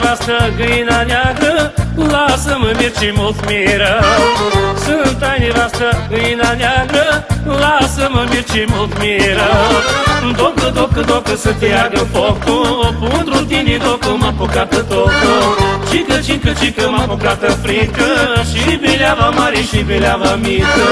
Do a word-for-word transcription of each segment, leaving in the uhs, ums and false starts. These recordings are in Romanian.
nevastă, găina neagră, lasă-mă mirci mult miră. Sunt ai nevastă, găina neagră, lasă-mă mirci mult miră. Docă, docă, docă să te ardă focul, pentru tine docă m-a apucată tocă. Cică, cică, cică m-a apucată frică, și bileava mare și bileava mică.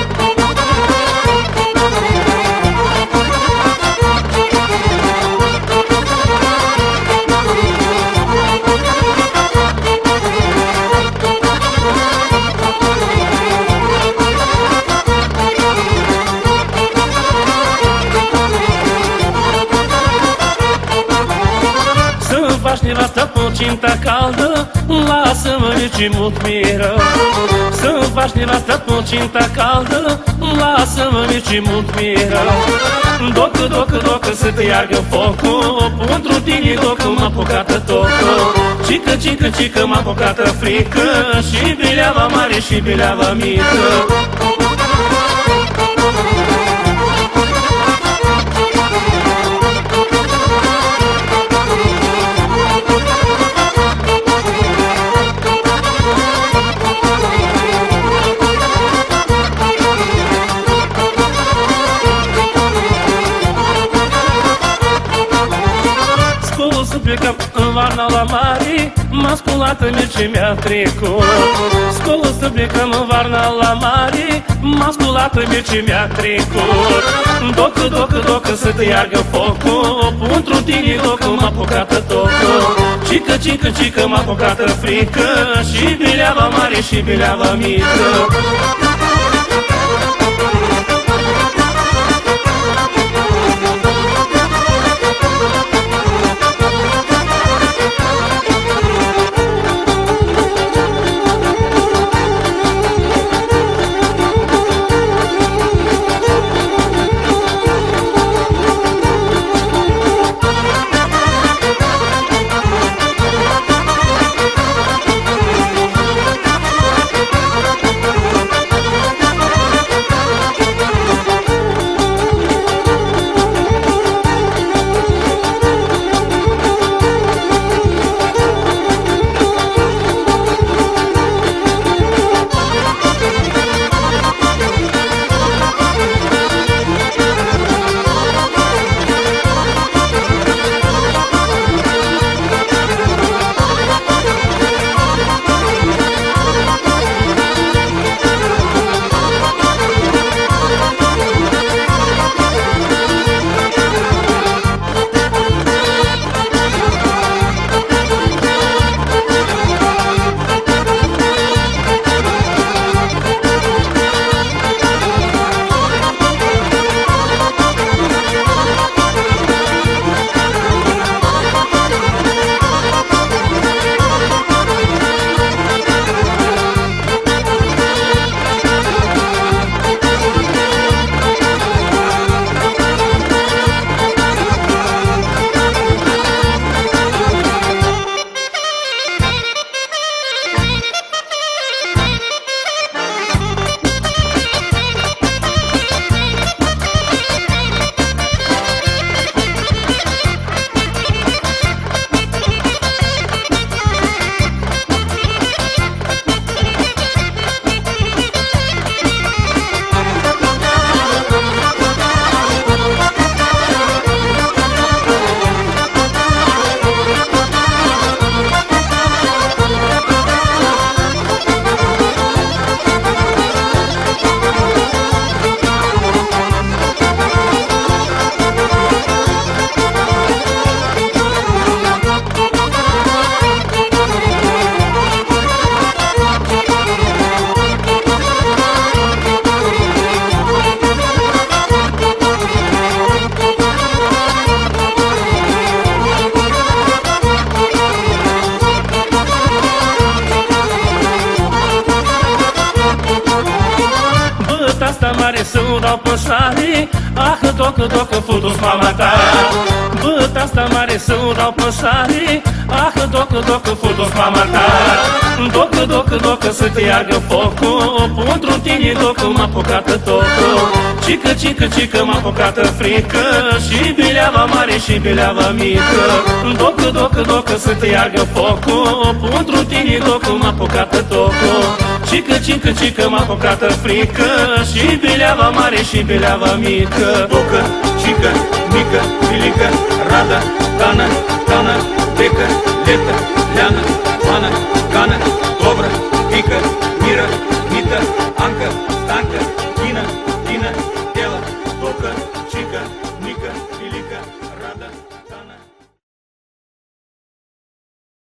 Nevastă cu cinta caldă, lasă-mă nici mult miră. Să-mi faci nevastă cu cinta caldă, lasă-mă nici mult miră. Docă, docă, docă să te iargă focul, pentru tine docă m-a apucată tocă. Cică, cică, cică m-a apucată frică, și bileava mare și bileava mică. Plecăm în varna la mare, m-a sculat mirci mi-a trecut. Scolo să plecăm în varna la mare, m-a sculat mirci mi-a trecut. Docă, docă, docă să te iargă focul, pentru tine docă m-a apucată tocă. Cică, cică, cică m-a apucată frică, și bileava mare și bileava mică. să-mi dau păsare, ah, docă, docă, futu-ți mama ta. Băt asta mare să-mi dau păsare, ah, docă, docă, futu-ți mama ta. Docă, docă, docă, să te iargă focul, pentru tine, docă, m-a apucată tocul. Cică, cică, cică, m-a apucată frică, și bileava mare și bileava mică. Docă, docă, docă, să te iargă focul, pentru tine, docă, m-a apucată tocul. Cică, cică, cică, m-a apucată frică, și bileava mare și bileava mică. Bocă, cică, mică, bilică, radă, tană, tană,